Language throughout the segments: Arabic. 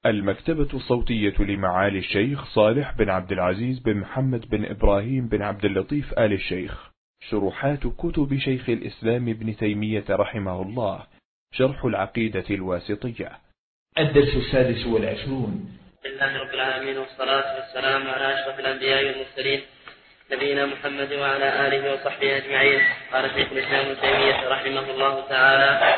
المكتبة الصوتية لمعالي الشيخ صالح بن عبد العزيز بن محمد بن إبراهيم بن عبد اللطيف آل الشيخ. شروحات كتب شيخ الإسلام ابن تيمية رحمه الله. شرح العقيدة الواسطية. الدرس 26. لله رب العالمين، والصلاة والسلام على أشرف الأنبياء والمرسلين نبينا محمد وعلى آله وصحبه أجمعين. قال شيخ الإسلام ابن تيمية رحمه الله تعالى: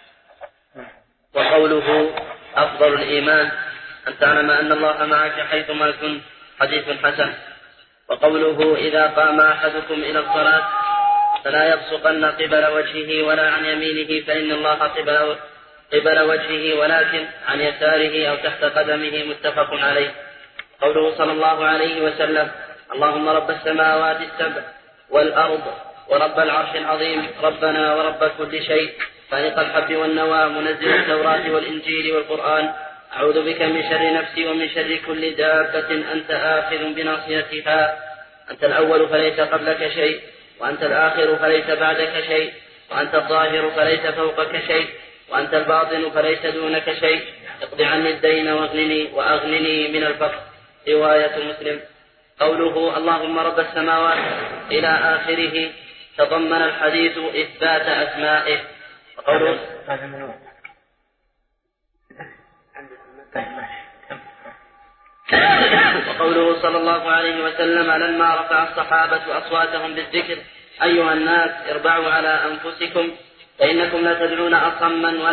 وقوله أفضل الإيمان أن تعلم أن الله معك حيثما كنت، حديث حسن. وقوله إذا قام أحدكم إلى الصلاة فلا يبصقن قبل وجهه ولا عن يمينه، فإن الله قبل وجهه ولكن عن يساره أو تحت قدمه، متفق عليه. قوله صلى الله عليه وسلم: اللهم رب السماوات السبع والأرض ورب العرش العظيم، ربنا ورب كل شيء، فالق الحب والنوى، منزل التوراة والإنجيل والقرآن، أعوذ بك من شر نفسي ومن شر كل دابة أنت آخذ بناصيتها، أنت الأول فليس قبلك شيء، وأنت الآخر فليس بعدك شيء، وأنت الظاهر فليس فوقك شيء، وأنت الباطن فليس دونك شيء، اقض عني الدين وأغنني من الفقر. رواية مسلم. قوله اللهم رب السماوات إلى آخره تضمن الحديث إثبات أسمائه. وقوله صلى الله عليه وسلم: لما رفع الصحابة أصواتهم بالذكر: أيها الناس اربعوا على أنفسكم، فإنكم لا تدعون أصما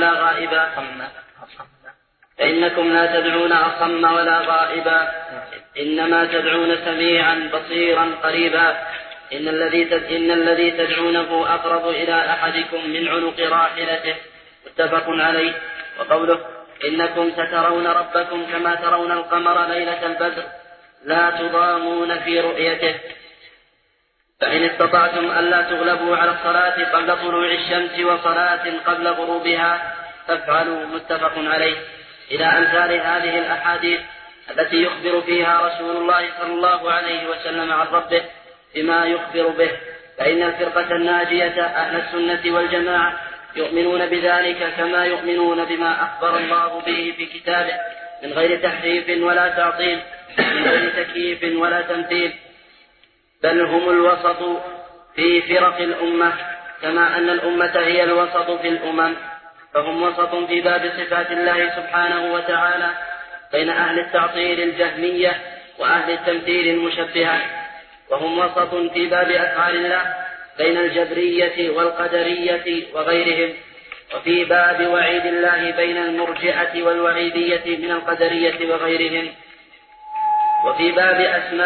ولا غائبا، إنما تدعون سميعا بصيرا قريبا، إن الذي تدعونه أقرب إلى أحدكم من عنق راحلته، متفق عليه. وقوله: إنكم سترون ربكم كما ترون القمر ليلة البدر لا تضامون في رؤيته، فإن استطعتم ألا تغلبوا على الصلاة قبل طلوع الشمس وصلاة قبل غروبها فافعلوا، متفق عليه. إلى أمثال هذه الأحاديث التي يخبر فيها رسول الله صلى الله عليه وسلم عن ربه بما يخبر به، فإن الفرقة الناجية أهل السنة والجماعة يؤمنون بذلك كما يؤمنون بما أخبر الله به في كتابه، من غير تحريف ولا تعطيل، من غير تكييف ولا تمثيل، بل هم الوسط في فرق الأمة، كما أن الأمة هي الوسط في الأمم، فهم وسط في باب صفات الله سبحانه وتعالى بين أهل التعطيل الجهمية وأهل التمثيل المشبهة، وهم وسط في باب أفعال الله بين الجبرية والقدرية وغيرهم، وفي باب وعيد الله بين المرجئة والوعيدية من القدرية وغيرهم، وفي باب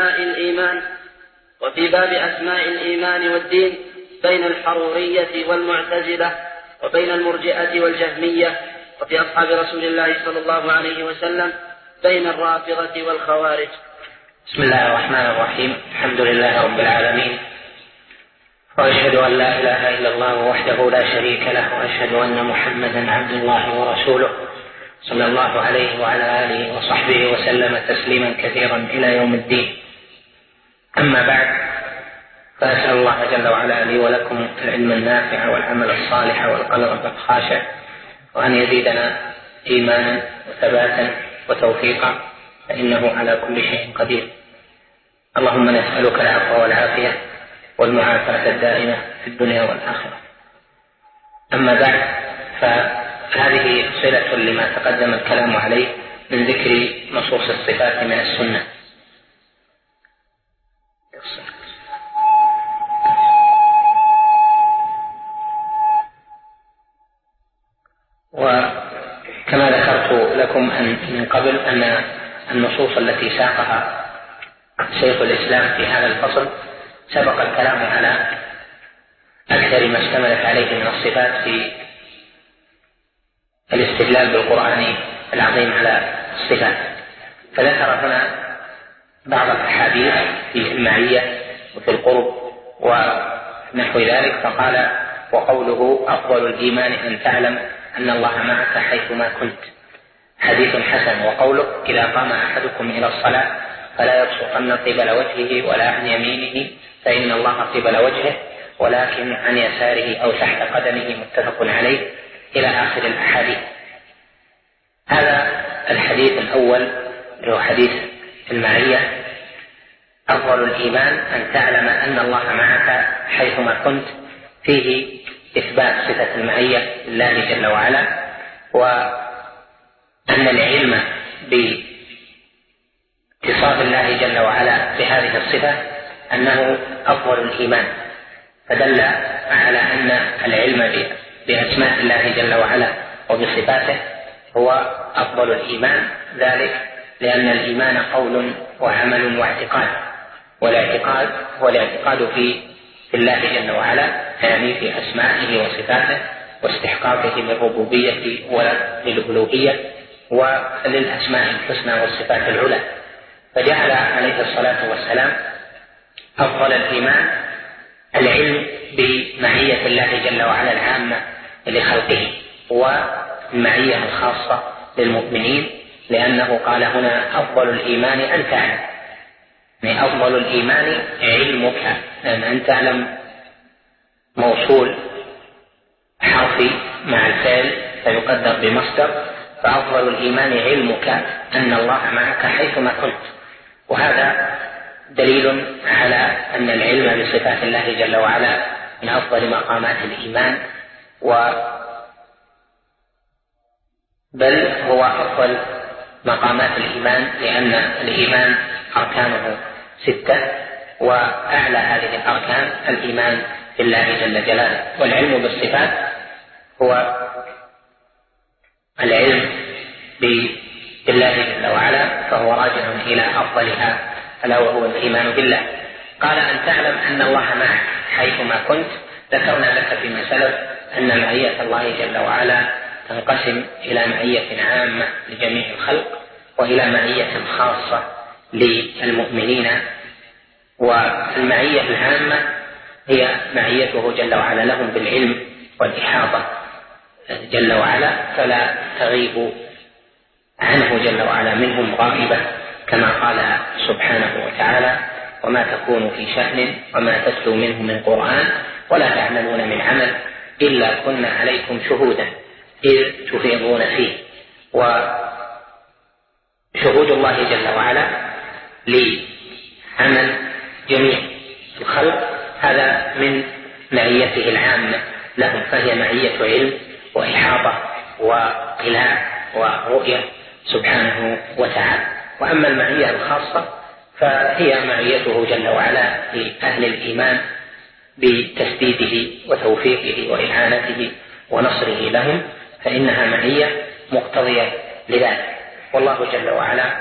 أسماء الإيمان والدين بين الحرورية والمعتزلة وبين المرجئة والجهمية، وفي أصحاب رسول الله صلى الله عليه وسلم بين الرافضة والخوارج. بسم الله الرحمن الرحيم. الحمد لله رب العالمين، وأشهد أن لا إله إلا الله وحده لا شريك له، وأشهد أن محمدا عبد الله ورسوله صلى الله عليه وعلى آله وصحبه وسلم تسليما كثيرا إلى يوم الدين. أما بعد، فأسأل الله جل وعلا لي ولكم العلم النافع والعمل الصالح والقلب الخاشع، وأن يزيدنا إيمانا وثباتا وتوفيقا، فإنه على كل شيء قدير. اللهم نسألك العفو والعافية والمعافاة الدائمة في الدنيا والآخرة. أما بعد، فهذه صلة لما تقدم الكلام عليه من ذكر نصوص الصفات من السنة. وكما ذكرت لكم من قبل أن النصوص التي ساقها شيخ الإسلام في هذا الفصل سبق الكلام على أكثر ما اشتملت عليه من الصفات في الاستدلال بالقرآن العظيم على الصفات، فذكر هنا بعض الأحاديث في المعية وفي القرب ونحو ذلك، فقال: وقوله أفضل الإيمان أن تعلم أن الله معك حيثما كنت، حديث حسن. وقوله إذا قام أحدكم إلى الصلاة فلا يبصقن قبل وجهه ولا عن يمينه، فإن الله قبل وجهه ولكن عن يساره أو تحت قدمه، متفق عليه، إلى آخر الأحاديث. هذا الحديث الحديث الأول هو حديث المعية: أفضل الإيمان أن تعلم أن الله معك حيثما كنت، فيه إثبات صفة المعية لله جل وعلا، وأن العلم باتصاف الله جل وعلا بهذه الصفة أنه أفضل الإيمان، فدل على أن العلم بأسماء الله جل وعلا وبصفاته هو أفضل الإيمان، ذلك لأن الإيمان قول وعمل واعتقاد، والاعتقاد هو الاعتقاد في الله جل وعلا، يعني في أسمائه وصفاته واستحقاقه للربوبية وللألوهية وللأسماء الحسنى والصفات العلى. فجعل عليه الصلاة والسلام أفضل الإيمان العلم بمعية الله جل وعلا العامة لخلقه والمعية الخاصة للمؤمنين، لأنه قال هنا أفضل الإيمان أن تعلم، يعني أفضل الإيمان علمك، لأن أن تعلم موصول حرفي مع الفعل فيقدر بمصدر، فأفضل الإيمان علمك أن الله معك حيثما كنت. وهذا دليل على أن العلم بصفات الله جل وعلا من أفضل مقامات الإيمان، بل هو أفضل مقامات الإيمان، لأن الإيمان أركانه 6، وأعلى هذه الأركان الإيمان بالله جل جلاله. والعلم بالصفات هو العلم بالله جل وعلا، فهو راجع إلى أفضلها، ألا وهو الإيمان بالله. قال أن تعلم أن الله معك حيثما كنت. ذكرنا لك فيما سلف أن معية الله جل وعلا تنقسم إلى معية عامة لجميع الخلق، وإلى معية خاصة للمؤمنين. والمعية العامة هي معيته جل وعلا لهم بالعلم والإحاطة جل وعلا، فلا تغيب عنه جل وعلا منهم غائبة، كما قال سبحانه وتعالى: وما تكون في شأن وما تتلو منه من قرآن ولا تعملون من عمل إلا كنا عليكم شهودا إذ تفيضون فيه. وشهود الله جل وعلا لعمل جميع الخلق هذا من معيته العامة لهم، فهي معية علم وإحاطة واطلاع ورؤية سبحانه وتعالى. وأما المعية الخاصة فهي معيته جل وعلا لأهل الإيمان بتسديده وتوفيقه وإعانته ونصره لهم، فإنها معية مقتضية لذلك. والله جل وعلا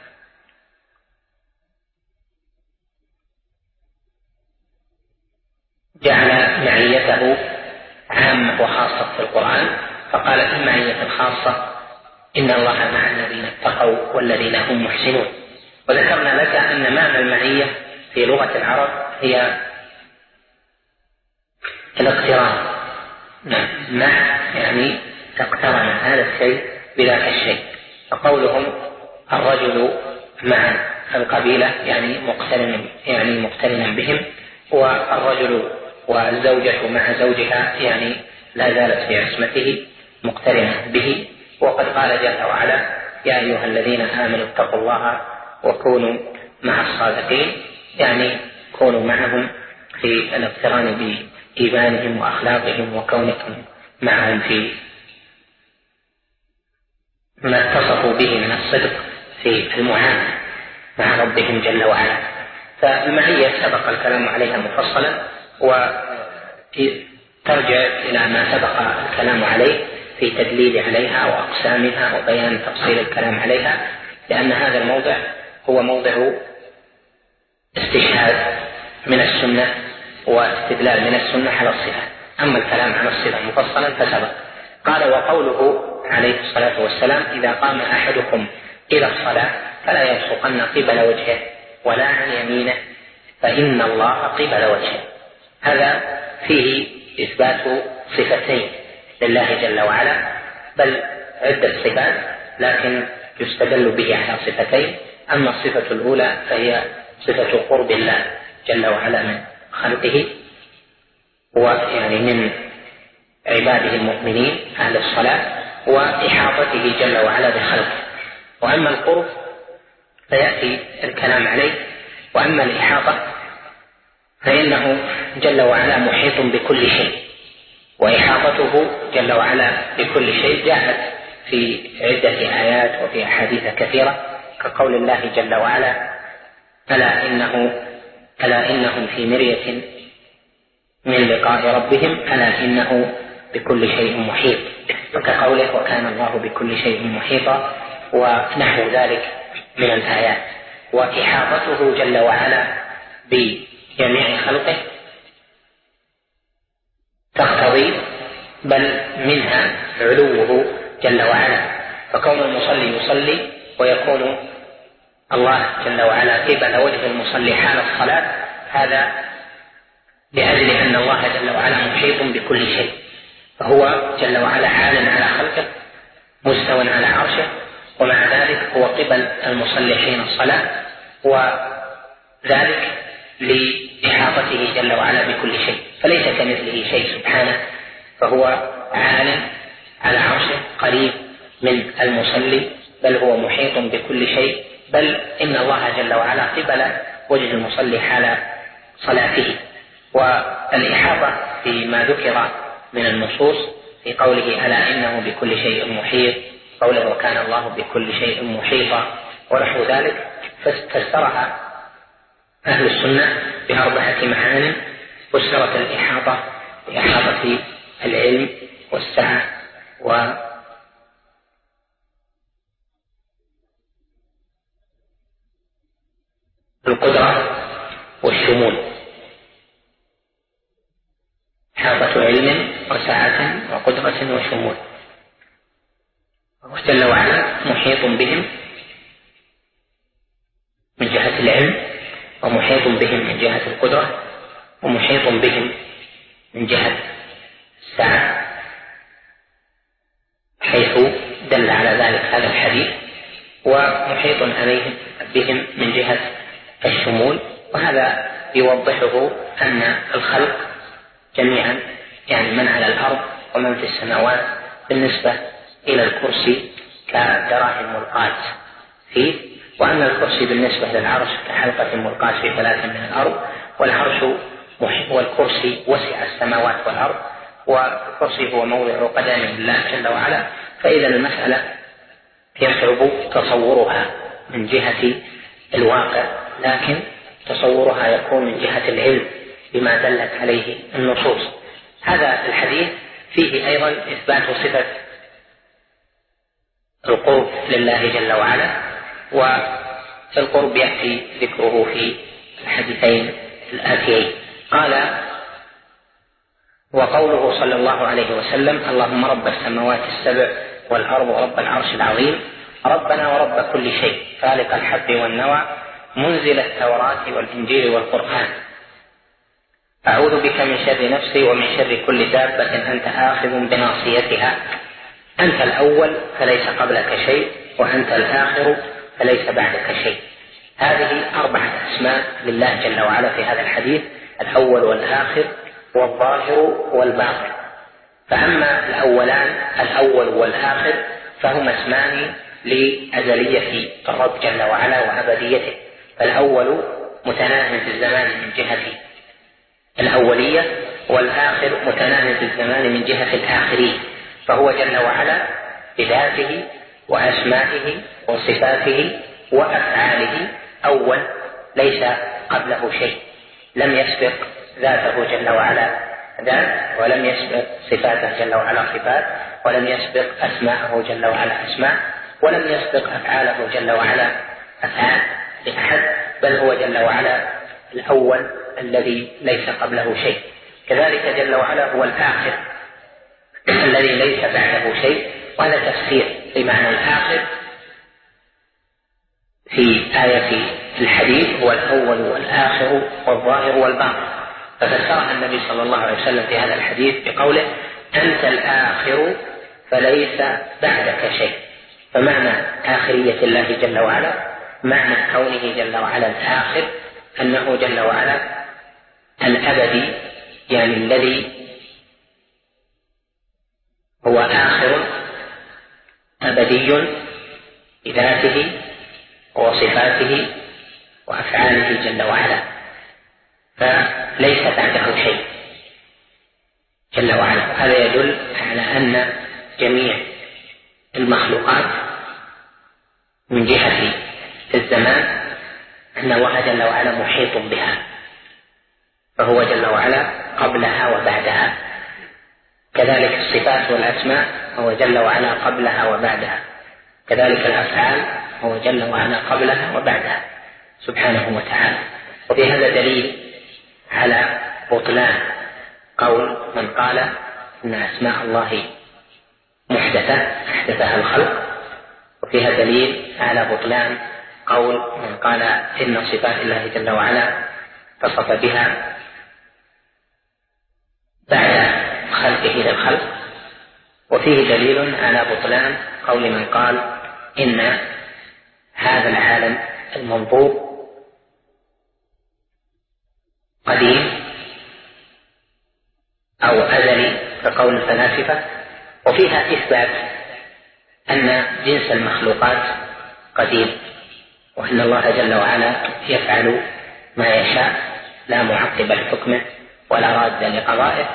جعل معيته عامة وخاصة في القرآن، فقال في المعية الخاصة: إن الله مع الذين اتقوا والذين هم محسنون. وذكرنا لك أن معنى المعية في لغة العرب هي الاقتران، مع يعني تقترن هذا الشيء بذاك الشيء. فقولهم الرجل مع القبيلة يعني مقترنا بهم، والرجل والزوجة مع زوجها يعني لا زالت في عصمته مقترنة به. وقد قال جل وعلا: يا أيها الذين آمنوا اتقوا الله وكونوا مع الصادقين، يعني كونوا معهم في الاقتران بإيمانهم وأخلاقهم وكونكم معهم في ما اتصفوا به من الصدق في المعاملة مع ربهم جل وعلا. فالمعية سبق الكلام عليها مفصلا، وترجع إلى ما سبق الكلام عليه في تدليل عليها وأقسامها وبيان تفصيل الكلام عليها، لأن هذا الموضع هو موضع استشهاد من السنة واستدلال من السنة على الصفات. أما الكلام عن الصفة مفصلا فسبق. قال: وقوله عليه الصلاة والسلام: إذا قام أحدكم إلى الصلاة فلا يبصقن قبل وجهه ولا عن يمينه فإن الله قبل وجهه. هذا فيه إثبات صفتين لله جل وعلا، بل عدة صفات، لكن يستدل به على صفتين. أما الصفة الأولى فهي صفة قرب الله جل وعلا من خلقه، ويعني من عباده المؤمنين أهل الصلاة، وإحاطته جل وعلا بخلقه. وأما القرب فيأتي الكلام عليه. وأما الإحاطة فإنه جل وعلا محيط بكل شيء، وإحاطته جل وعلا بكل شيء جاءت في عدة آيات وفي أحاديث كثيرة، كقول الله جل وعلا: ألا إنهم في مرية من لقاء ربهم ألا إنه بكل شيء محيط، وكقوله: وكان الله بكل شيء محيطا، ونحو ذلك من الآيات. وإحاطته جل وعلا بجميع خلقه تقتضي بل منها علوه جل وعلا، فكون المصلي يصلي ويكون الله جل وعلا قبل وجه المصلي حال الصلاة، هذا لأجل أن الله جل وعلا محيط بكل شيء، فهو جل وعلا عال على خلقه مستو على عرشه، ومع ذلك هو قبل المصلي حين الصلاة، وذلك لإحاطته جل وعلا بكل شيء، فليس كمثله شيء سبحانه، فهو عال على عرشه قريب من المصلي، بل هو محيط بكل شيء، بل إن الله جل وعلا قبل وجه المصلي حال صلاته. والإحاطة فيما ذكر من النصوص في قوله: ألا إنه بكل شيء محيط، قوله: وكان الله بكل شيء محيطا، ونحو ذلك، فسرها أهل السنة بأربعة معان. فسرت الإحاطة بإحاطة العلم والسعة والقدرة والشمول، إحاطة علم وسعة وقدرة وشمول، الله جل وعلا محيط بهم من جهة العلم، ومحيط بهم من جهة القدرة، ومحيط بهم من جهة السعة، حيث دل على ذلك هذا الحديث، ومحيط عليهم بهم من جهة الشمول. وهذا يوضحه أن الخلق جميعا، يعني من على الأرض ومن في السماوات، بالنسبة إلى الكرسي كدراهم ملقاة فيه، وأن الكرسي بالنسبة للعرش كحلقة ملقاة في فلاة من الأرض، والكرسي وسع السماوات والأرض، والكرسي هو موضع قدم الله جل وعلا. فإذا المسألة يصعب تصورها من جهة الواقع، لكن تصورها يكون من جهة العلم بما دلت عليه النصوص. هذا الحديث فيه أيضا إثبات صفة القرب لله جل وعلا، والقرب يأتي ذكره في الحديثين الآتيين. قال: وقوله صلى الله عليه وسلم: اللهم رب السماوات السبع والأرض ورب العرش العظيم، ربنا ورب كل شيء، خالق الحب والنوى، منزل التوراة والإنجيل والقرآن، أعوذ بك من شر نفسي ومن شر كل دابة أنت آخذ بناصيتها، أنت الأول فليس قبلك شيء، وأنت الآخر فليس بعدك شيء. هذه 4 أسماء لله جل وعلا في هذا الحديث: الأول والآخر والظاهر والباطن. فأما الأولان، الأول والآخر، فهما اسمان لأزلية الرب جل وعلا وأبديته. فالأول متناهٍ في الزمان من جهة الأولية، والآخر متناهٍ في الزمان من جهة الآخرين، فهو جل وعلا بذاته وأسمائه وصفاته وأفعاله أول، ليس قبله شيء، لم يسبق ذاته جل وعلا ذات، ولم يسبق صفاته جل وعلا صفات، ولم يسبق أسماءه جل وعلا أسماء، ولم يسبق أفعاله جل وعلا أفعال لأحد، بل هو جل وعلا الأول الذي ليس قبله شيء. كذلك جل وعلا هو الآخر الذي ليس بعده شيء. وهذا تفسير لمعنى الآخر في آية الحديث: هو الأول والآخر والظاهر والباطن. ففسرها النبي صلى الله عليه وسلم في هذا الحديث بقوله: أنت الآخر فليس بعدك شيء. فمعنى آخرية الله جل وعلا، معنى كونه جل وعلا الآخر، أنه جل وعلا الأبدي، يعني الذي هو آخر أبدي بذاته وصفاته وأفعاله جل وعلا، فليس بعده شيء جل وعلا. وهذا يدل على أن جميع المخلوقات من جهة الزمان أن الله جل وعلا محيط بها، فهو جل وعلا قبلها وبعدها. كذلك الصفات والأسماء هو جل وعلا قبلها وبعدها، كذلك الأفعال هو جل وعلا قبلها وبعدها سبحانه وتعالى. وفي هذا دليل على بطلان قول من قال إن أسماء الله محدثة أحدثها الخلق، وفيها دليل على بطلان قول من قال إن صفات الله جل وعلا اتصف بها بعد خلقه للخلق، وفيه دليل على بطلان قول من قال إن هذا العالم المنظور قديم أو أزلي كقول الفلاسفة. وفيها إثبات أن جنس المخلوقات قديم، وأن الله جل وعلا يفعل ما يشاء لا معقب لحكمه ولا راد لقضائه،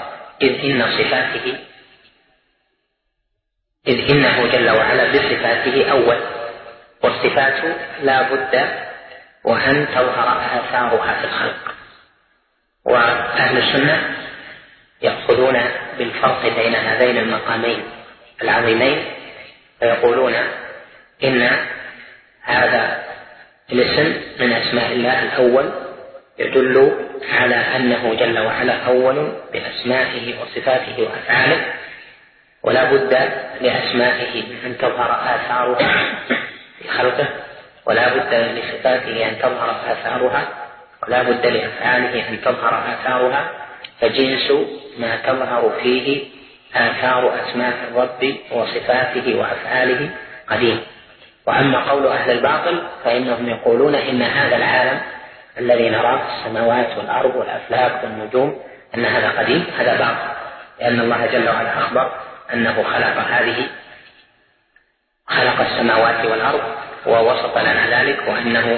إذ إنه جل وعلا بصفاته أول، والصفات لا بد وأن تظهر آثارها في الخلق. وأهل السنة يأخذون بالفرق بين هذين المقامين العظيمين، فيقولون إن هذا الاسم من أسماء الله الأول يدل على أنه جل وعلا أول بأسمائه وصفاته وأفعاله، ولا بد لأسمائه أن تظهر آثارها في خلقه، ولا بد لصفاته أن تظهر آثارها، ولا بد لأفعاله أن تظهر آثارها، فجنس ما تظهر فيه آثار أسماء الرب وصفاته وأفعاله قديم. وأما قول أهل الباطل فإنهم يقولون إن هذا العالم الذي نراه السماوات والأرض والأفلاك والنجوم أن هذا قديم، هذا باطل، لأن الله جل وعلا أخبر أنه خلق السماوات والأرض ووصف لنا ذلك، وأنه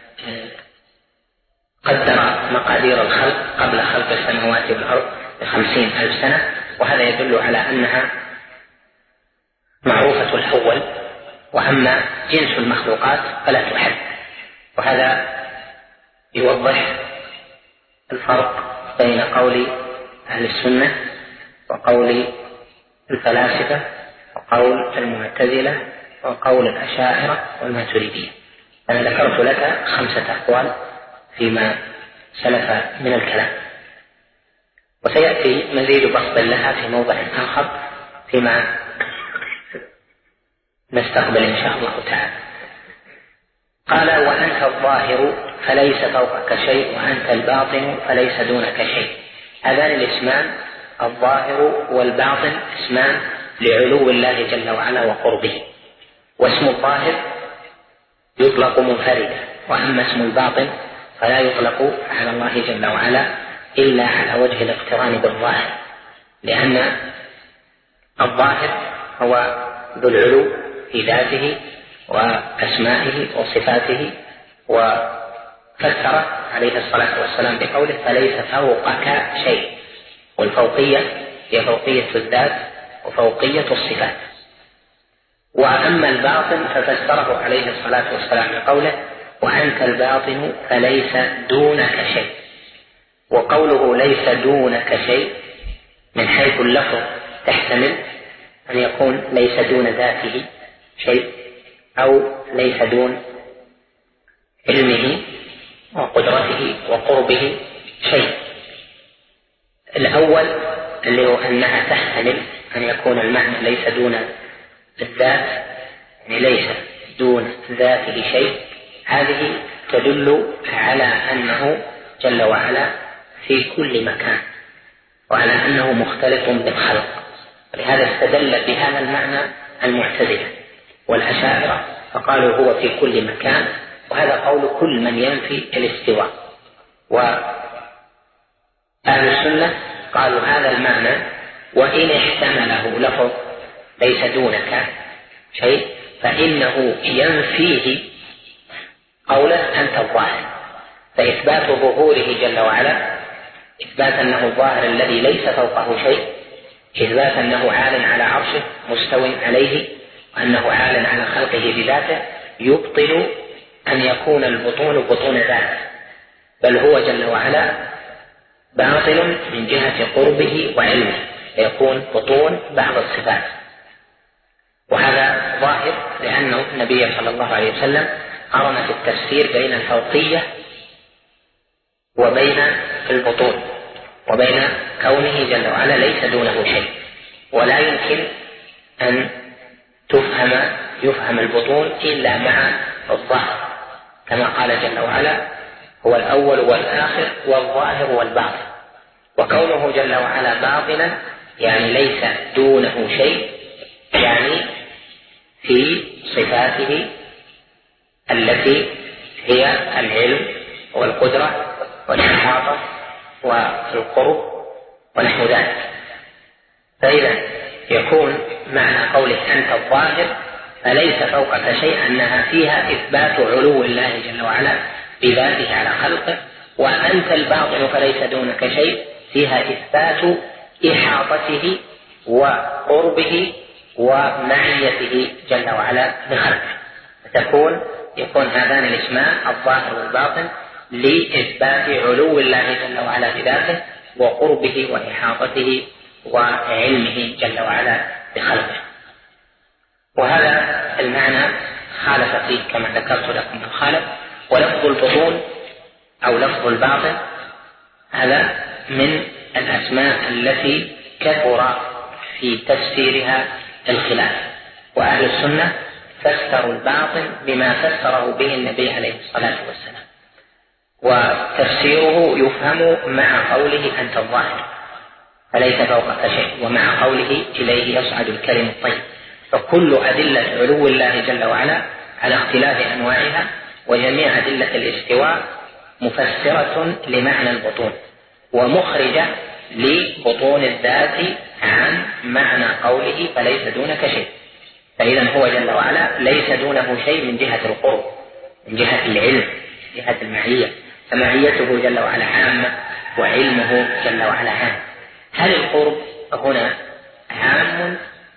قدر مقادير الخلق قبل خلق السماوات والأرض ب50,000 سنة، وهذا يدل على أنها معروفة الأول. وأما جنس المخلوقات فلا تحد، وهذا يوضح الفرق بين قول أهل السنة وقول الفلاسفة وقول المعتزلة وقول الأشاعرة والماتريدية. أنا ذكرت لك 5 أقوال فيما سلف من الكلام، وسيأتي مزيد بسط لها في موضع آخر فيما نستقبل إن شاء الله تعالى. قال وأنت الظاهر فليس فوقك شيء وأنت الباطن فليس دونك شيء. هذان الاسمان الظاهر والباطن اسمان لعلو الله جل وعلا وقربه، واسم الظاهر يطلق منفردا، وأما اسم الباطن فلا يطلق على الله جل وعلا إلا على وجه الاقتران بالظاهر، لأن الظاهر هو ذو العلو في ذاته وأسمائه وصفاته. وفسر عليه الصلاة والسلام بقوله فليس فوقك شيء، والفوقية هي فوقية الذات وفوقية الصفات. وأما الباطن ففسره عليه الصلاة والسلام بقوله وأنت الباطن فليس دونك شيء. وقوله ليس دونك شيء من حيث اللفظ تحتمل أن يكون ليس دون ذاته شيء، أو ليس دون علمه وقدرته وقربه شيء. الأول اللي هو أنها تحتمل أن يكون المعنى ليس دون الذات، يعني ليس دون ذاته شيء، هذه تدل على أنه جل وعلا في كل مكان، وعلى أنه مختلط بالخلق. لهذا استدل بهذا المعنى المعتزلة والأشاعرة فقالوا هو في كل مكان، وهذا قول كل من ينفي الاستواء. وأهل السنة قالوا هذا المعنى وإن احتمله لفظ ليس دونك شيء فإنه ينفيه قوله أنت الظاهر، فإثبات ظهوره جل وعلا، إثبات أنه الظاهر الذي ليس فوقه شيء، إثبات أنه عال على عرشه مستو عليه، وأنه عال على خلقه بذاته، يبطل أن يكون البطون بطون ذات، بل هو جل وعلا باطل من جهة قربه وعلمه، فيكون بطون بعض الصفات. وهذا ظاهر لأن النبي صلى الله عليه وسلم قرن في التفسير بين الفوقية وبين البطون، وبين كونه جل وعلا ليس دونه شيء، ولا يمكن أن يفهم البطون إلا مع الظاهر، كما قال جل وعلا هو الأول والآخر والظاهر والباطن. وكونه جل وعلا باطلا يعني ليس دونه شيء، يعني في صفاته التي هي العلم والقدرة والإحاطة والقرب ونحو ذلك. فإذا يكون معنى قوله أنت الظاهر فليس فوقك شيء، أنها فيها إثبات علو الله جل وعلا بذاته على خلقه، وأنت الباطن فليس دونك شيء، فيها إثبات إحاطته وقربه ومعيته جل وعلا بخلقه، يكون هذان الاسمان الظاهر والباطن لإثبات علو الله جل وعلا بذاته وقربه وإحاطته وعلمه جل وعلا بخلقه. وهذا المعنى خالف فيه كما ذكرت لكم الخالف. ولفظ البطون أو لفظ الباطن هذا من الأسماء التي كثر في تفسيرها الخلاف، وأهل السنة فسروا الباطن بما فسره به النبي عليه الصلاة والسلام، وتفسيره يفهم مع قوله أنت الظاهر فليس فوقك شيء، ومع قوله إليه يصعد الكلم الطيب. فكل أدلة علو الله جل وعلا على اختلاف أنواعها وجميع أدلة الاستواء مفسرة لمعنى البطون ومخرجة لبطون الذات عن معنى قوله فليس دونك شيء. فإذا هو جل وعلا ليس دونه شيء من جهة القرب، من جهة العلم، من جهة المعية، فمعيته جل وعلا عامة وعلمه جل وعلا عام. هل القرب هنا عام؟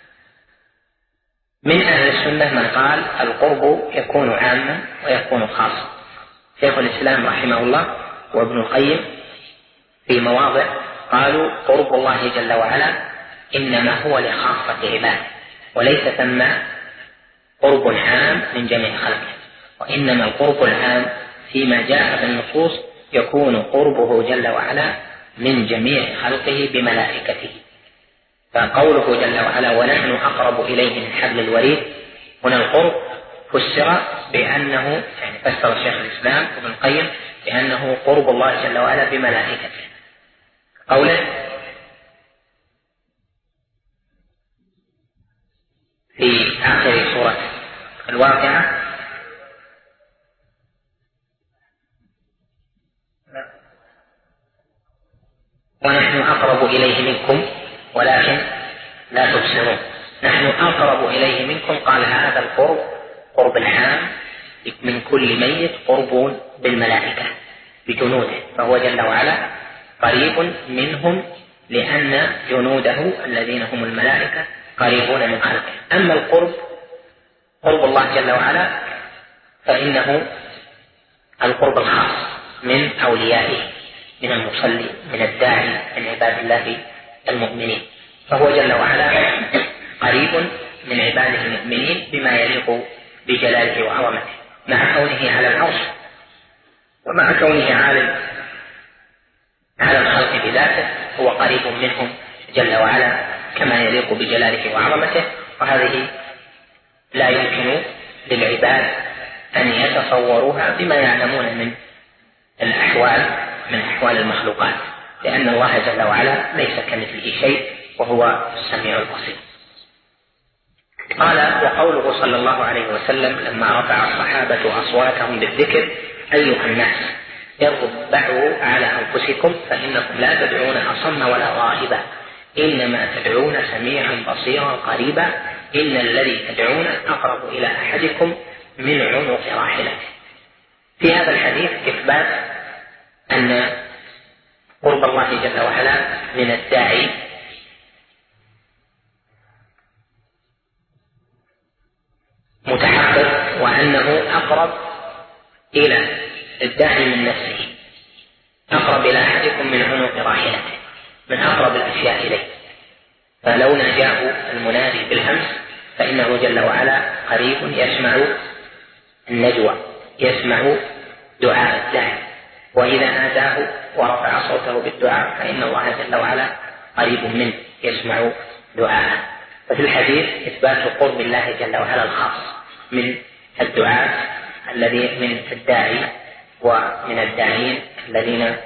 من أهل السنة من قال القرب يكون عاما ويكون خاصا. شيخ الإسلام رحمه الله وابن القيم في مواضع قالوا قرب الله جل وعلا إنما هو لخاصة عباده، وليس ثم قرب عام من جميع خلقه، وإنما القرب العام فيما جاء في النصوص يكون قربه جل وعلا من جميع خلقه بملائكته. فقوله جل وعلا ونحن أقرب إليه من حبل الوريد، هنا القرب فسر بأنه يعني فسر شيخ الإسلام ابن القيم بأنه قرب الله جل وعلا بملائكته. قوله في آخر سورة الواقعة ونحن أقرب إليه منكم ولكن لا تبصرون. نحن أقرب إليه منكم، قال هذا القرب قرب العام من كل ميت قرب بالملائكة بجنوده، فهو جل وعلا قريب منهم لأن جنوده الذين هم الملائكة قريبون من خلقه. أما القرب قرب الله جل وعلا فإنه القرب الخاص من أوليائه، من المصلي، من الداعي، من عباد الله المؤمنين، فهو جل وعلا قريب من عباده المؤمنين بما يليق بجلاله وعظمته، مع كونه على العرش ومع كونه على الخلق بذاته هو قريب منهم جل وعلا كما يليق بجلاله وعظمته. وهذه لا يمكن للعباد أن يتصوروها بما يعلمون من الأحوال من أحوال المخلوقات، لأن الله جل وعلا ليس كمثله شيء وهو السميع البصير. قال وقوله صلى الله عليه وسلم لما رفع الصحابة أصواتهم بالذكر أيها الناس اربعوا على أنفسكم فإنكم لا تدعون أصم ولا غائبا إنما تدعون سميعا بصيرا قريبا إن الذي تدعون أقرب إلى أحدكم من عنق راحلته. في هذا الحديث إثبات أن قرب الله جل وعلا من الداعي متحقق، وأنه أقرب إلى الداعي من نفسه، أقرب إلى أحدكم من عنق راحلته، من أقرب الأشياء إليه. فلو ناجاه المنادي بالأمس فإنه جل وعلا قريب يسمع النجوى، يسمع دعاء الداعي، وإذا ناداه ورفع صوته بالدعاء فإن الله جل وعلا قريب منه يسمع دعاءه. ففي الحديث إثبات قرب الله جل وعلا الخاص من الدعاء الذي من الداعي ومن الداعين الذين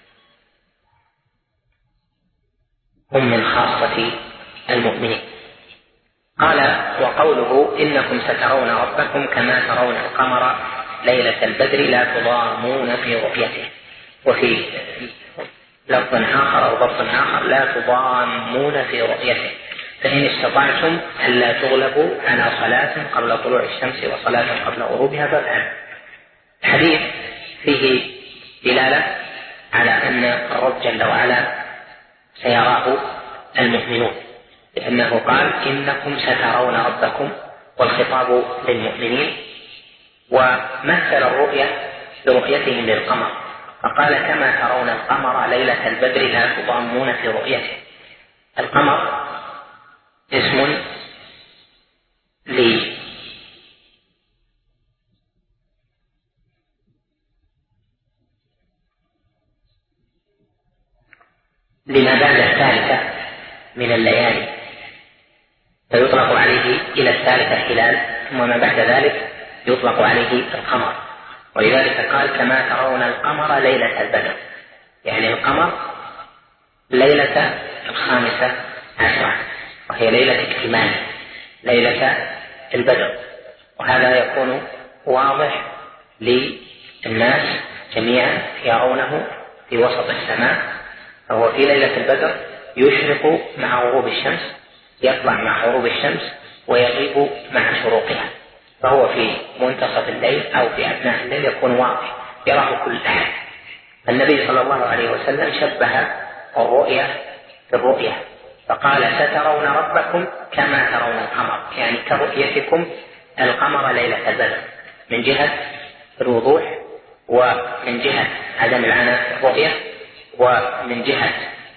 هم من خاصة المؤمنين. قال: وقوله إنكم سترون ربكم كما ترون القمر ليلة البدر لا تضامون في رؤيته. وفي لفظ آخر أو ضبط آخر: لا تضامون في رؤيته، فإن استطعتم ألا تغلبوا على صلاة قبل طلوع الشمس وصلاة قبل غروبها فافعلوا. الحديث فيه دلالة على أن الرب جل وعلا سيراه المؤمنون، لأنه قال: إنكم سترون ربكم، والخطاب للمؤمنين، ومثل الرؤية برؤيتهم للقمر، فقال: كما ترون القمر ليلة البدر لا تضامون في رؤيته. القمر اسم لما بعد الثالثة من الليالي، فيطلق عليه إلى الثالثة هلال، ثم ما بعد ذلك يطلق عليه القمر. ولذلك قال: كما ترون القمر ليلة البدر، يعني القمر ليلة 15، وهي ليلة اكتمال، ليلة البدر. وهذا يكون واضح للناس جميعا يرونه في وسط السماء، فهو في ليلة البدر يشرق مع غروب الشمس، يطلع مع غروب الشمس ويغيب مع شروقها، فهو في منتصف الليل أو في أثناء الليل يكون واضح يراه كل أحد. النبي صلى الله عليه وسلم شبه الرؤية بالرؤية، فقال: سترون ربكم كما ترون القمر، يعني كرؤيتكم القمر ليلة البدر، من جهة الوضوح، ومن جهة عدم العناء في الرؤية، ومن جهة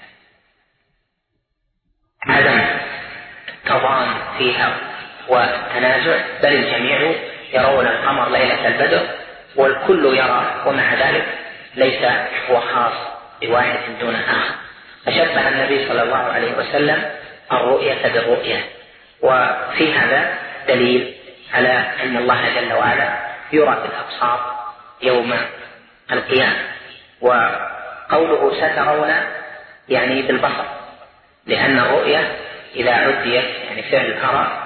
عدم تضام فيها والتنازع، بل الجميع يرون القمر ليلة البدر والكل يرى، ومع ذلك ليس هو خاص بواحد دون آخر. فشبه النبي صلى الله عليه وسلم الرؤية بالرؤية. وفي هذا دليل على أن الله جل وعلا يرى بالأبصار يوم القيامة. وقوله سترون يعني بالبصر، لأن الرؤية إذا عديت يعني فعل الأرى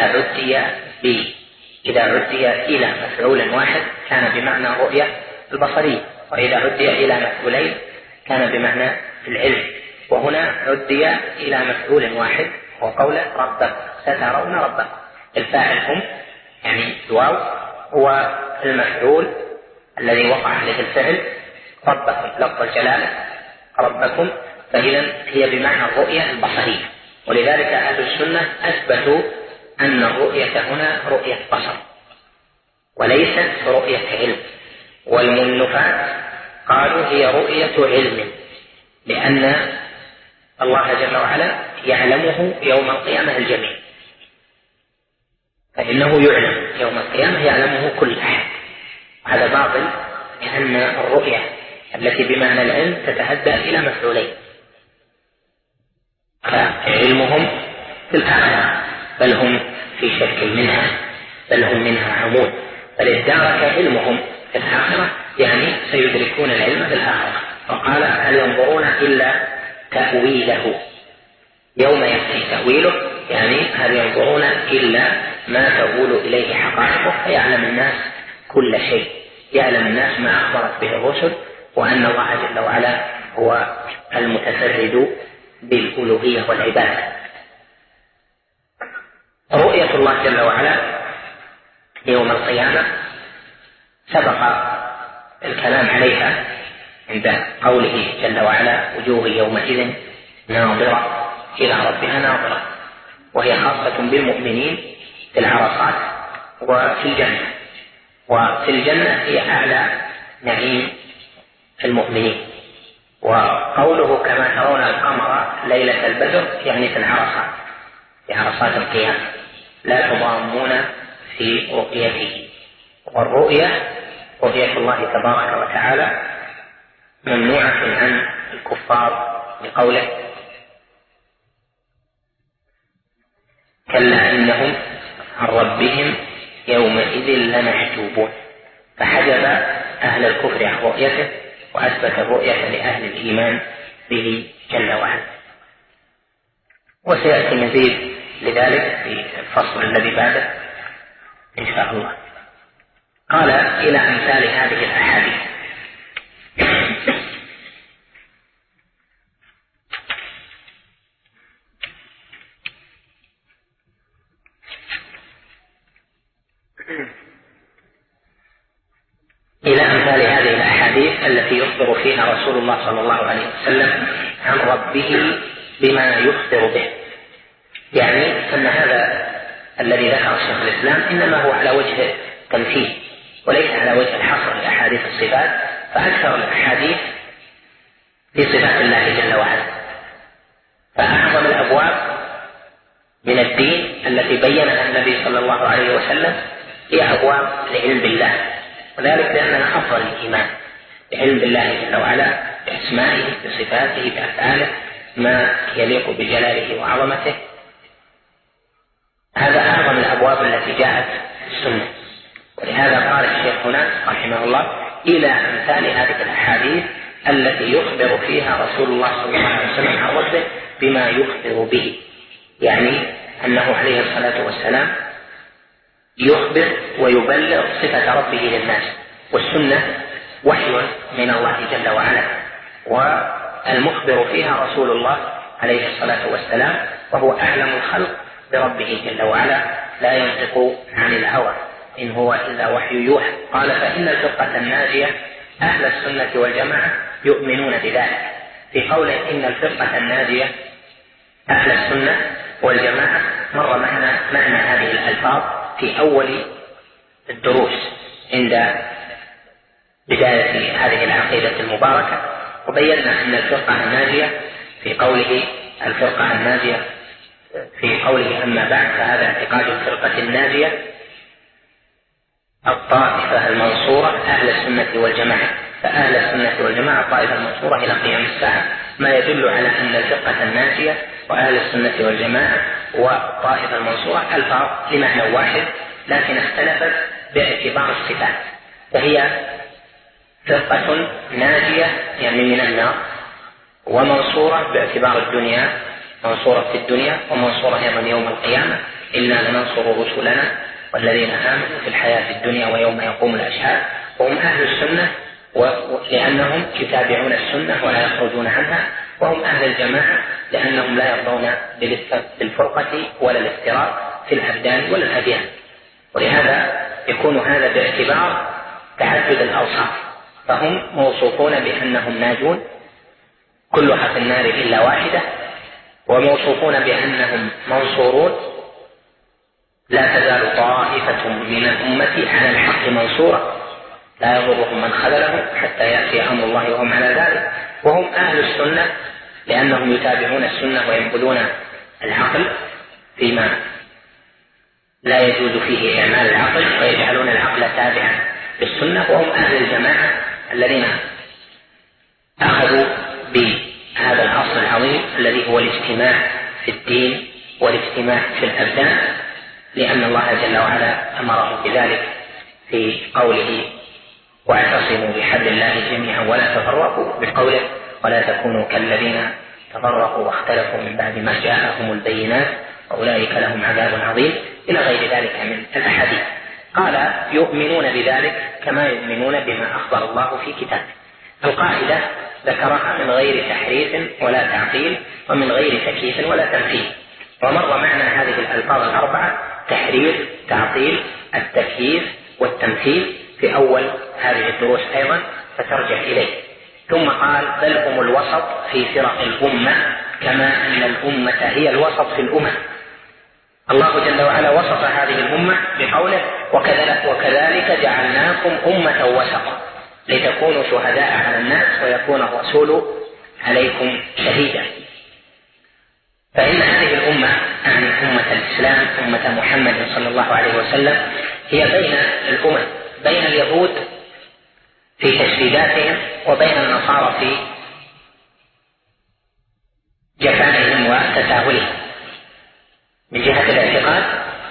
إذا عدي إلى مفعول واحد كان بمعنى الرؤية البصرية، وإذا عدي إلى مفعولين كان بمعنى العلم. وهنا عدي إلى مفعول واحد وقول ربك، سترون ربك، الفاعل هم يعني الواو، هو المفعول الذي وقع عليه الفعل ربكم، لفظ الجلالة ربكم، فإذا هي بمعنى الرؤية البصرية. ولذلك أهل السنة أثبتوا أن الرؤية هنا رؤية بصر وليست رؤية علم، والمنفات قالوا هي رؤية علم، لأن الله جل وعلا يعلمه يوم القيامة الجميع، فإنه يعلم يوم القيامة، يعلمه كل أحد. هذا باطل، لأن الرؤية التي بمعنى العلم تتهدى إلى مفعولين، فعلمهم في الآخرة بل هم في شك منها، بل هم منها عمود، بل ادارك علمهم في الآخرة يعني سيدركون العلم في الآخرة. وقال: هل ينظرون إلا تأويله، يوم يأتي تأويله، يعني هل ينظرون إلا ما تقول إليه حقائقه، فيعلم الناس كل شيء، يعلم الناس ما أخبرت به الرسل، وأن الله جل وعلا هو المتفرد بالألوهية والعبادة. رؤية الله جل وعلا يوم القيامة سبق الكلام عليها عند قوله جل وعلا وجوه يومئذ ناظرة إلى ربها ناظرة، وهي خاصة بالمؤمنين في العرصات وفي الجنة. وفي الجنة هي أعلى نعيم المؤمنين. وقوله كما ترون القمر ليلة البدر يعني في العرصات، في عرصات القيامة لا تضامون في رؤيته. والرؤية رؤية الله تبارك وتعالى ممنوعة عن الكفار لقوله كلا إنهم عن ربهم يومئذ لمحجوبون، فحجب أهل الكفر عن رؤيته وأثبت الرؤية لأهل الإيمان به جل وعلا. وسيأتي مزيد لذلك في الفصل الذي بعده إن شاء الله. قال إلى أمثال هذه الأحاديث. إلى أمثال هذه الأحاديث التي يخبر فيها رسول الله صلى الله عليه وسلم عن ربه بما يخبر به. يعني أن هذا الذي ذكر شيخ الإسلام إنما هو على وجه التمثيل وليس على وجه الحصر لأحاديث الصفات، فأكثر الأحاديث في صفات الله جل وعلا. فأعظم الأبواب من الدين التي بينها النبي صلى الله عليه وسلم هي أبواب العلم بالله، وذلك لأنها أفضل الإيمان، العلم بالله جل وعلا بأسمائه بصفاته بأفعاله ما يليق بجلاله وعظمته. هذا أعظم الأبواب التي جاءت في السنة. ولهذا قال الشيخ هنا رحمه الله إلى أمثال هذه الأحاديث التي يخبر فيها رسول الله صلى الله عليه وسلم عن ربه بما يخبر به، يعني أنه عليه الصلاة والسلام يخبر ويبلغ صفة ربه للناس، والسنة وحي من الله جل وعلا، والمخبر فيها رسول الله عليه الصلاة والسلام، وهو أعلم الخلق بربه جل وعلا لا ينطق عن الهوى إن هو إلا وحي يوحى. قال فإن الفرقة الناجية أهل السنة والجماعة يؤمنون بذلك. في قوله إن الفرقة الناجية أهل السنة والجماعة مر معنا معنى هذه الألفاظ في أول الدروس عند بداية هذه العقيدة المباركة، وبينا أن الفرقة الناجية في قوله الفرقة الناجية في قوله أما بعد فهذا اعتقاد الفرقة الناجية الطائفة المنصورة أهل السنة والجماعة. فأهل السنة والجماعة الطائفة المنصورة إلى قيام الساعة، ما يدل على أن الفرقة الناجية وأهل السنة والجماعة والطائفة المنصورة ألفاظ لمعنى واحد، لكن اختلفت باعتبار الصفات. فهي فرقة ناجية يعني من النار، ومنصورة باعتبار الدنيا، منصورة في الدنيا ومنصورة أيضا يوم القيامة، إنا لننصر رسلنا والذين آمنوا في الحياة الدنيا ويوم يقوم الأشهاد. وهم أهل السنة لأنهم يتابعون السنة ولا يخرجون عنها، وهم أهل الجماعة لأنهم لا يرضون بالفرقة ولا الافتراق في الأبدان ولا الأديان. ولهذا يكون هذا باعتبار تعدد الأوصاف، فهم موصوفون بأنهم ناجون كلها في النار إلا واحدة، وموصوفون بأنهم منصورون لا تزال طائفة من الأمة على الحق منصورة لا يضرهم من خذلهم حتى يأتي أمر الله وهم على ذلك. وهم أهل السنة لأنهم يتابعون السنة وينقلون العقل فيما لا يجوز فيه إعمال العقل ويجعلون العقل تابعا للسنة. وهم أهل الجماعة الذين أخذوا بهذا الأصل العظيم الذي هو الاجتماع في الدين والاجتماع في الأبدان، لأن الله جل وعلا أمرهم بذلك في قوله واعتصموا بحبل الله جميعا ولا تفرقوا، بقوله ولا تكونوا كالذين تفرقوا واختلفوا من بعد ما جاءهم البينات وأولئك لهم عذاب عظيم إلى غير ذلك من الأحاديث. قال يؤمنون بذلك كما يؤمنون بما أخبر الله في كتابه. القاعدة ذكرها من غير تحريف ولا تعطيل ومن غير تكييف ولا تمثيل، ومر معنا هذه الألفاظ الأربعة: تحرير، تعطيل، التكييف، والتمثيل في أول هذه الدروس أيضا، فترجع إليه. ثم قال: بل هم الوسط في فرق الأمة كما أن الأمة هي الوسط في الأمم. الله جل وعلا وصف هذه الأمة بقوله: وكذلك جعلناكم أمة وسطا لتكونوا شهداء على الناس ويكون الرسول عليكم شهيدا. فإن هذه الأمة، يعني أمة الإسلام، أمة محمد صلى الله عليه وسلم، هي بين الأمم، بين اليهود في تشديداتهم وبين النصارى في جفائهم وتساهلهم. من جهة الاعتقاد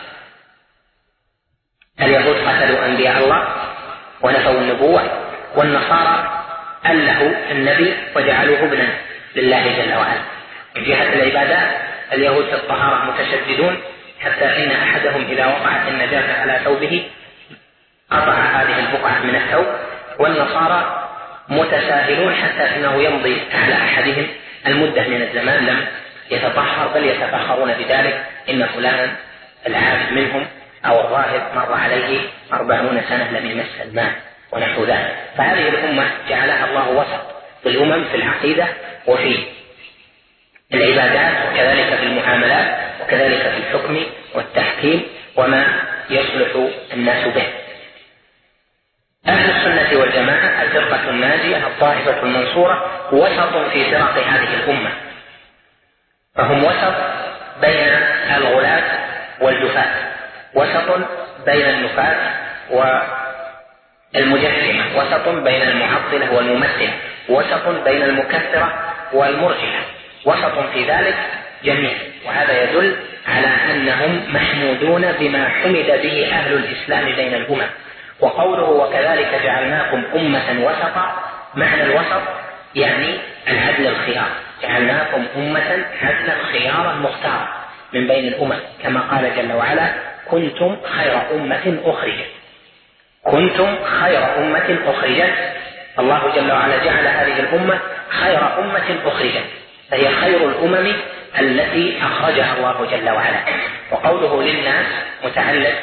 اليهود قتلوا أنبياء الله ونفوا النبوة، والنصارى ألهوا النبي وجعلوه ابنا لله جل وعلا. من جهة العبادات اليهود في الطهارة متشددون، حتى إن أحدهم إذا وقعت النجاسة على ثوبه قطع هذه البقعة من الثوب، والنصارى متساهلون حتى إنه يمضي على أحدهم المدة من الزمان لم يتطهر، بل يتفخرون بذلك: إن فلانا العابد منهم أو الراهب مر عليه 40 سنة لم يمس الماء ونحو ذلك. فهذه الأمة جعلها الله وسط في الأمم في العقيدة وفي العبادات، وكذلك في المعاملات، وكذلك في الحكم والتحكيم وما يصلح الناس به. أهل السنة والجماعة الفرقة الناجية الطائفة المنصورة وسط في فرق هذه الأمة، فهم وسط بين الغلاة والجفاة، وسط بين النفاة والمجسمة، وسط بين المعطلة والممثلة، وسط بين المكفرة والمرجئة، وسط في ذلك جميعا. وهذا يدل على أنهم محمودون بما حمد به أهل الإسلام بين الأمم. وقوله: وكذلك جعلناكم أمة وسطا، معنى الوسط يعني العدل الخيار، جعلناكم أمة عدلا خيارا مختارا من بين الأمم، كما قال جل وعلا: كنتم خير أمة أخرجت. كنتم خير أمة أخرجت. الله جل وعلا جعل هذه الأمة خير أمة أخرجت، فهي خير الأمم التي أخرجها الله جل وعلا. وقوله للناس متعلق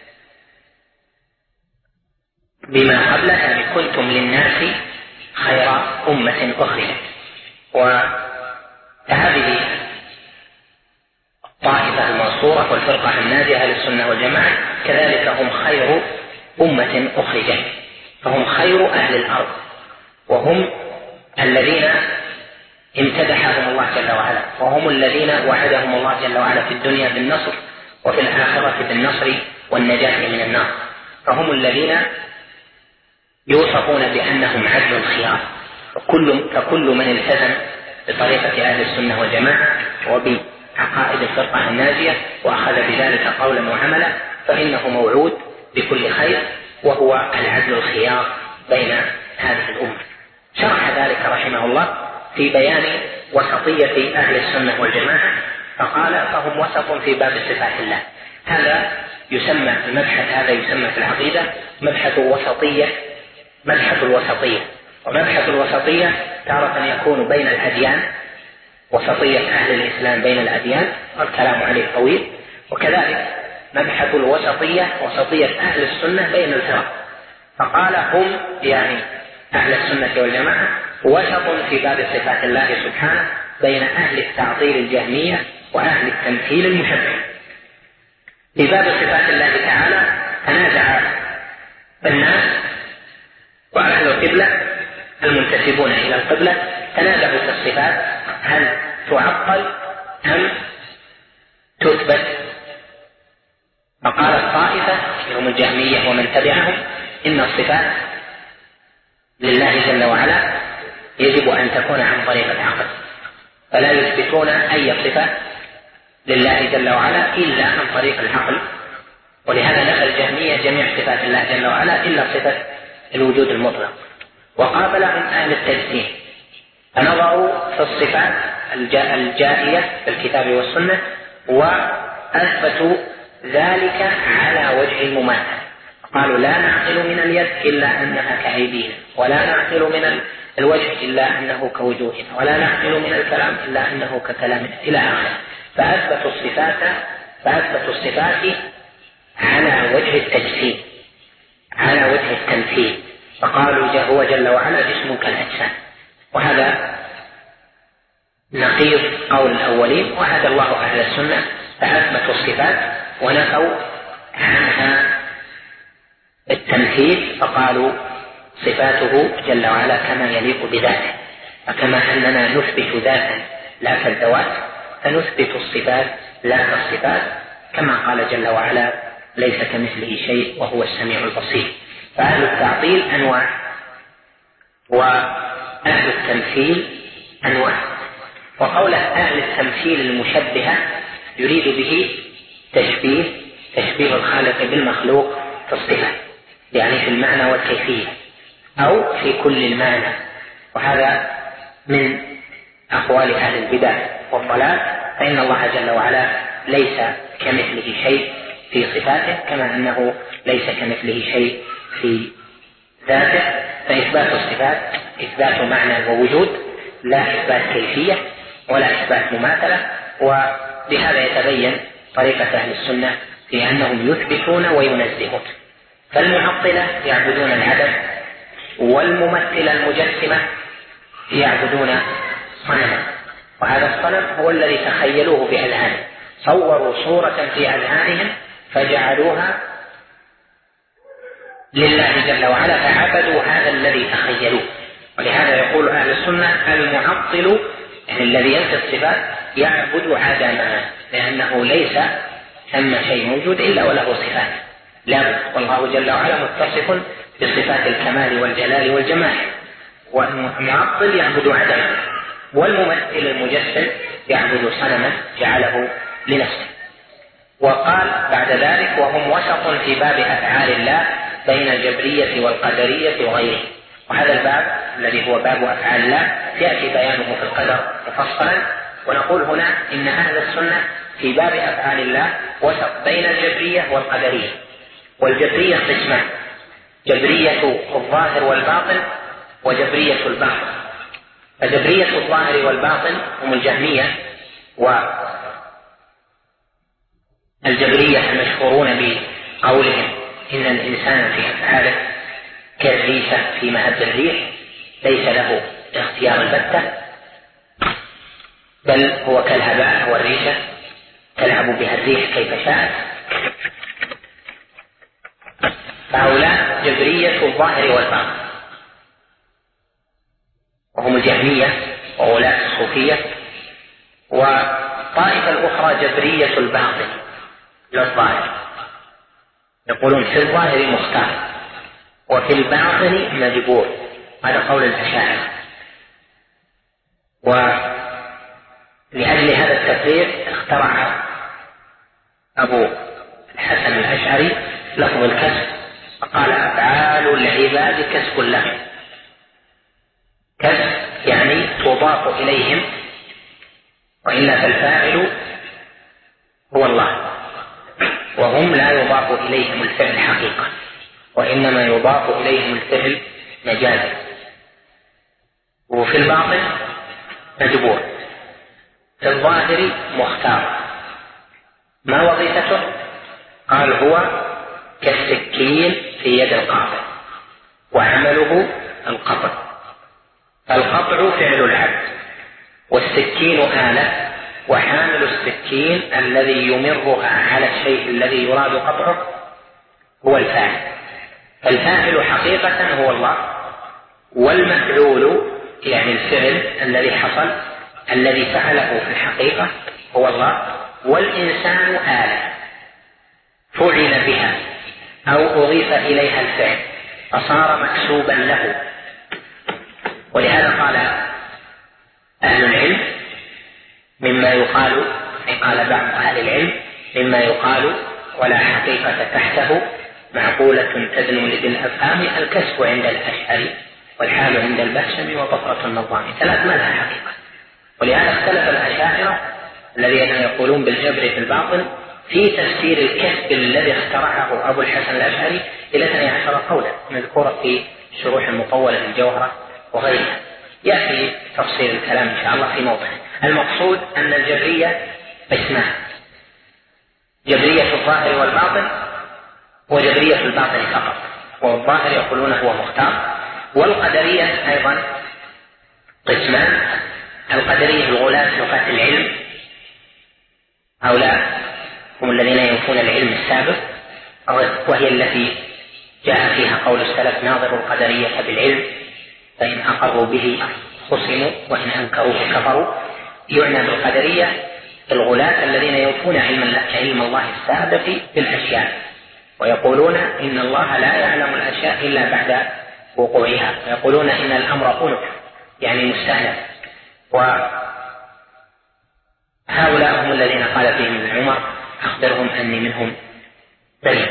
بما قبله، يعني كنتم للناس خير أمة أخرجت. وهذه الطائفة المنصورة والفرقة الناجية أهل السنة والجماعة كذلك هم خير أمة أخرجت، فهم خير أهل الأرض، وهم الذين امتدحهم الله جل وعلا، وهم الذين وعدهم الله جل وعلا في الدنيا بالنصر وفي الآخرة بالنصر والنجاة من النار. فهم الذين يوصفون بأنهم عدل خيار. فكل من التزم بطريقة أهل السنة والجماعة وبعقائد الفرقة الناجية وأخذ بذلك قولا وعملا فإنه موعود بكل خير، وهو العدل الخيار بين هذه الأمة. شرح ذلك رحمه الله في بيان وسطية أهل السنة والجماعة، فقال: فهم وسط في باب صفات الله. هذا يسمى المبحث، هذا يسمى في العقيدة مبحث الوسطية. ومبحث الوسطية تارة يكون بين الأديان، وسطية أهل الإسلام بين الأديان والكلام عليه طويل، وكذلك مبحث الوسطية وسطية أهل السنة بين الفرق. فقال: هم يعني أهل السنة والجماعة وسط في باب صفات الله سبحانه بين أهل التعطيل الجهمية وأهل التمثيل المشبه. في باب صفات الله تعالى تنازع الناس وأهل القبلة المنتسبون إلى القبلة تنازعوا في الصفات، هل تعطل أم تثبت؟ فقال الطائفة هم الجهمية ومن تبعهم: إن الصفات لله جل وعلا يجب أن تكون عن طريق العقل، فلا يثبتون أي صفة لله جل وعلا إلا عن طريق العقل. ولهذا نفى الجهمية جميع صفات الله جل وعلا إلا صفة الوجود المطلق. وقابلهم أهل التجسيم فنظروا في الصفات الجائية في الكتاب والسنة وأثبتوا ذلك على وجه المماثلة. قالوا: لا نعقل من اليد إلا أنها كأيدينا، ولا نعقل من الوجه إلا أنه كوجوهنا، ولا نعقل من الكلام إلا أنه ككلامنا، إلى آخره. فأثبتوا الصفات على وجه التجسيم، على وجه التمثيل، فقالوا هو جل وعلا جسم كالأجسام، وهذا نقيض قول الأولين. وهذا الله أهل السنة فأثبتوا الصفات ونفوا عنها التمثيل، فقالوا صفاته جل وعلا كما يليق بذاته، فكما أننا نثبت ذاتا لا كالذوات فنثبت الصفات لا كالصفات، كما قال جل وعلا ليس كمثله شيء وهو السميع البصير. فأهل التعطيل أنواع وأهل التمثيل أنواع. وقوله أهل التمثيل المشبهة يريد به تشبيه الخالق بالمخلوق في الصفة، يعني في المعنى والكيفية أو في كل المعنى، وهذا من أقوال أهل البدع والضلال. فإن الله جل وعلا ليس كمثله شيء في صفاته كما أنه ليس كمثله شيء في ذاته، فإثبات الصفات إثبات معنى ووجود لا إثبات كيفية ولا إثبات مماثلة. وبهذا يتبين طريقة أهل السنة في أنهم يثبتون وينزهون. فالمعطلة يعبدون العدم، والممثلة المجسمة يعبدون صنما، وهذا الصنم هو الذي تخيلوه بأذهانهم، صوروا صورة في أذهانهم فجعلوها لله جل وعلا فعبدوا هذا الذي تخيلوه. ولهذا يقول أهل السنة المعطل يعني الذي ينفي الصفات يعبد عدما، لأنه ليس ثم شيء موجود إلا وله صفات، لا، والله جل وعلا متصف بصفات الكمال والجلال والجمال. والمعطل يعبد عدما، والممثل المجسم يعبد صنما جعله لنفسه. وقال بعد ذلك وهم وسط في باب أفعال الله بين الجبرية والقدرية وغيره. وهذا الباب الذي هو باب أفعال الله يأتي بيانه في القدر مفصلا. ونقول هنا إن أهل السنة في باب أفعال الله وسط بين الجبرية والقدرية. والجبرية قسمان: جبرية الظاهر والباطن وجبرية الباطن. فجبرية الظاهر والباطن هم الجهمية والجبرية المشهورون بقولهم إن الإنسان في أفعاله كالريشة في مهب الريح، ليس له اختيار البتة، بل هو كالهباء والريشة تلعب بها الريح كيف شاءت. فهؤلاء جبرية الظاهر والباطن وهم الجهمية وولاة الصوفية. وطائفة الأخرى جبرية الباطن للظاهر، يقولون في الظاهر مختار وفي الباطن مجبور، هذا قول الأشاعرة. ولأجل هذا التفريق اخترع أبو الحسن الأشعري لفظ الكسب، فقال أفعال العباد كسب لهم. كسب يعني تضاف إليهم، وإلا فالفاعل هو الله، وهم لا يضاف إليهم الفعل حقيقة، وإنما يضاف إليهم الفعل مجازا. وفي الباطن مجبور، في الظاهر مختار. ما وظيفته؟ قال هو كالسكين في يد القاطع، وعمله القطع. القطع فعل العبد، والسكين آلة، وحامل السكين الذي يمرها على الشيء الذي يراد قطعه هو الفاعل. الفاعل حقيقة هو الله، والمفعول يعني الفعل الذي حصل الذي فعله في الحقيقة هو الله. والإنسان آلة فعل بها أو أضيف إليها الفعل فصار مكسوبا له. ولهذا قال أهل العلم مما يقال، قال بعض أهل العلم مما يقال ولا حقيقة تحته معقولة تدنو بالأفهام الكسب عند الأشعري والحال عند البهشمي وبصرة النظام، ثلاث ما لها حقيقة. ولهذا اختلف الأشاعرة الذين يقولون بالجبر في الباطن في تفسير الكسب الذي اخترعه أبو الحسن الأشعري إلى 12 قولا مذكورة في شروح المطولة للجوهرة وغيرها. يأتي تفصيل الكلام إن شاء الله في موضع. المقصود أن الجبرية قسمان: جبرية الظاهر والباطن، وجبرية الباطن فقط، والظاهر يقولون هو مختار. والقدرية أيضا قسمان: القدرية الغلاة لغة العلم، هؤلاء هم الذين ينفون العلم السابق، وهي التي جاء فيها قول السلف: ناظروا القدرية بالعلم فإن أقروا به خصموا وإن أنكروه كفروا. يعنى بالقدرية الغلاة الذين ينفون علم الله السابق بالأشياء، ويقولون إن الله لا يعلم الأشياء إلا بعد وقوعها، ويقولون إن الأمر أنف يعني مستهل. وهؤلاء هم الذين قال فيهم ابن عمر: أخبرهم أني منهم بريء.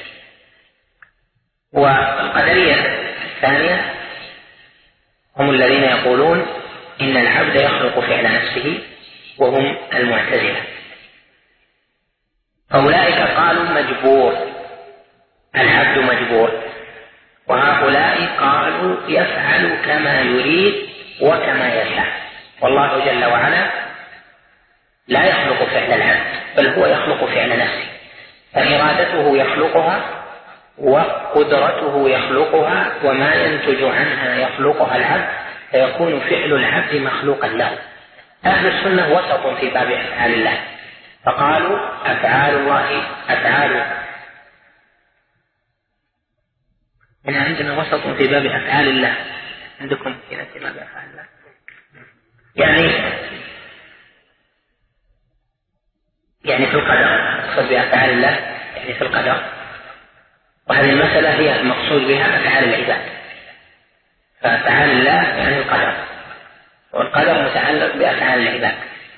والقدرية الثانية هم الذين يقولون إن العبد يخلق فعل نفسه، وهم المعتزلة. فأولئك قالوا مجبور، العبد مجبور، وهؤلاء قالوا يفعل كما يريد وكما يشاء. والله جل وعلا لا يخلق فعل العبد، بل هو يخلق فعل نفسه، فإرادته يخلقها وقدرته يخلقها، وما ينتج عنها يخلقها العبد، فيكون فعل العبد مخلوقا له. أهل السنة وسط في باب أفعال الله، فقالوا أفعال الله إن عندنا وسط في باب أفعال الله، عندكم في باب أفعال الله يعني في القدر، أقصد بأفعال الله يعني في القدر، وهذه المسألة هي المقصود بها أفعال العباد. فأفعال الله يعني القدر، والقدر متعلق بأفعال العباد.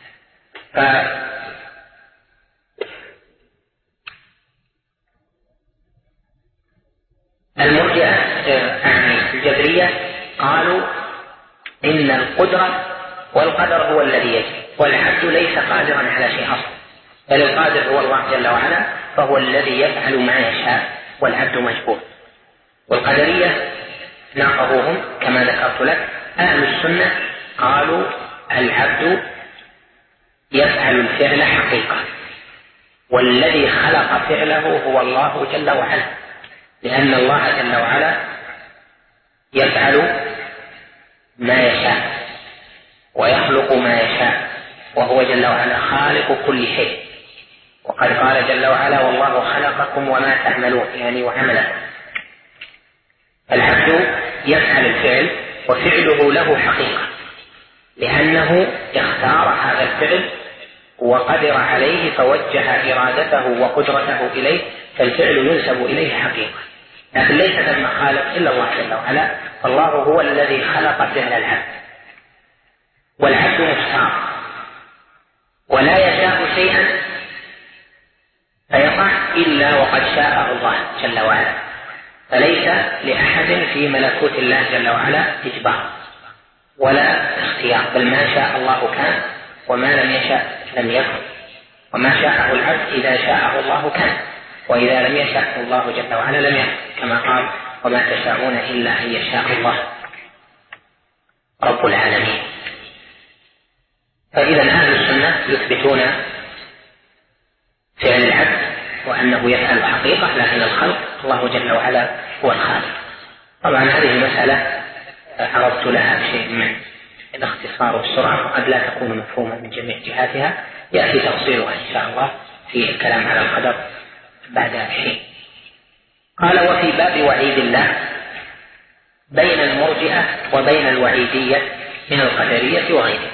المرجئة يعني الجبرية قالوا إن القدرة والقدر هو الذي يجري، والعبد ليس قادرا على شيء أصلا، بل القادر هو الله جل وعلا، فهو الذي يفعل ما يشاء والعبد مجبور. والقدرية ناقضوهم كما ذكرت لك. أهل السنة قالوا العبد يفعل الفعل حقيقة، والذي خلق فعله هو الله جل وعلا، لأن الله جل وعلا يفعل ما يشاء ويخلق ما يشاء، وهو جل وعلا خالق كل شيء. وقد قال جل وعلا: والله خلقكم وما تعملون، يعني وعملكم. العبد يفعل الفعل وفعله له حقيقة، لأنه اختار هذا الفعل وقدر عليه فوجه إرادته وقدرته إليه، فالفعل ينسب إليه حقيقة. لكن ليس ثم خالق إلا الله جل وعلا، فالله هو الذي خلق فعل العبد، والعبد مختار ولا يشاء شيئا فيقع إلا وقد شاءه الله جل وعلا، فليس لأحد في ملكوت الله جل وعلا إجبار ولا اختيار، بل ما شاء الله كان وما لم يشاء لم يكن، وما شاءه العبد إذا شاءه الله كان، وإذا لم يشاء الله جل وعلا لم يكن، كما قال: وما تشاءون إلا أن يشاء الله رب العالمين. فإذا أهل السنة يثبتون فعل العبد وأنه يفعل حقيقة، لكن الخلق الله جل وعلا هو الخالق. طبعا هذه المسألة عرضت لها شيء من الاختصار والسرعة، وقد لا تكون مفهومة من جميع جهاتها، يأتي تفصيلها إن شاء الله في الكلام على القدر بعد حين. قال: وفي باب وعيد الله بين المرجئة وبين الوعيدية من القدرية وغيره.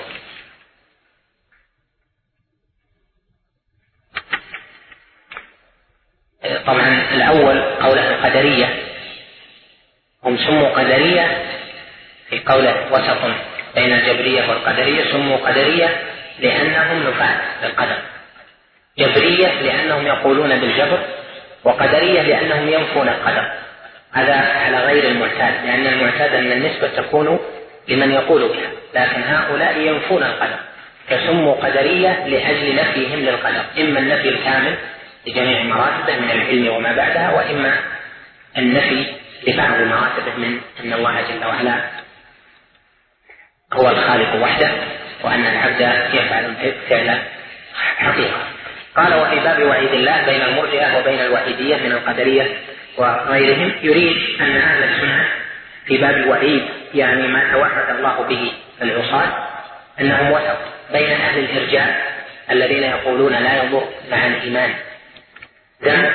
طبعا الأول قوله القدرية، هم سموا قدرية في قوله وسط بين الجبرية والقدرية، سموا قدرية لأنهم نفاة بالقدر، جبرية لأنهم يقولون بالجبر، وقدرية لأنهم ينفون القدر. هذا على غير المعتاد، لأن المعتاد أن النسبة تكون لمن يقول بها، لكن هؤلاء ينفون القدر، فسموا قدرية لأجل نفيهم للقدر، إما النفي الكامل لجميع مراتبه من العلم وما بعدها، وإما النفي لبعض مراتبه من أن الله جل وعلا هو الخالق وحده، وأن العبد يفعل فعل حقيقة. قال وفي باب وعيد الله بين المرجئة وبين الوحيدية من القدرية وغيرهم، يريد أن أهل السنة في باب الوعيد يعني ما توعد الله به العصاة أنهم وسط بين أهل الإرجاء الذين يقولون لا يضر مع الإيمان دم،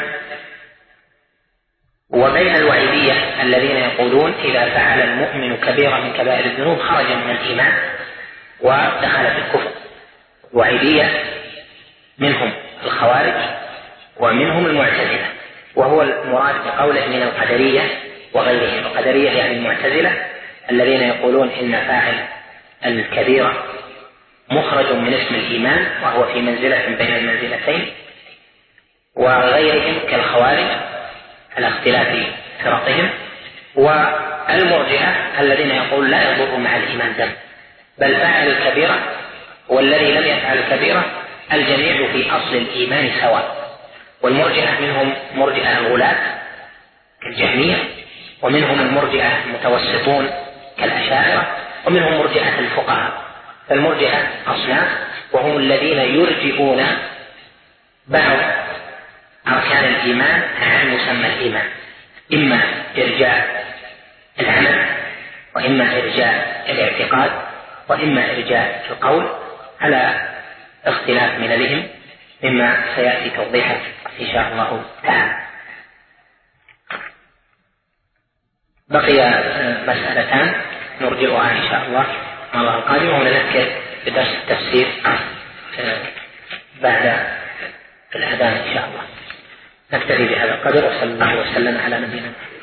وبين الوعيدية الذين يقولون إذا فعل المؤمن كبيرة من كبائر الذنوب خرج من الإيمان ودخل في الكفر. الوعيدية منهم الخوارج ومنهم المعتزلة، وهو المراد بقوله من القدرية وغيرهم. القدرية يعني المعتزلة الذين يقولون إن فاعل الكبيرة مخرج من اسم الإيمان وهو في منزلة بين المنزلتين، وغيرهم كالخوارج على اختلاف فرقهم، والمرجئة الذين يقول لا يضر مع الإيمان دم، بل فاعل الكبيرة والذي لم يفعل الكبيرة الجميع في أصل الإيمان سواء. والمرجئة منهم مرجئة الغلاة كالجهمية، ومنهم المرجئة المتوسطون كالأشاعرة، ومنهم مرجئة الفقهاء. فالمرجئة أصناف، وهم الذين يرجئون بعض أركان الإيمان عن مسمى الإيمان، إما إرجاء العمل، وإما إرجاء الاعتقاد، وإما إرجاء القول، على اختلاف مللهم مما سيأتي توضيحه إن شاء الله تعالى. بقي مسألتان نرجئها إن شاء الله مرة القادمة، ونذكر بدرس التفسير بعد الأذان إن شاء الله. نكتفي بهذا القدر، وصلى الله وسلم على نبينا.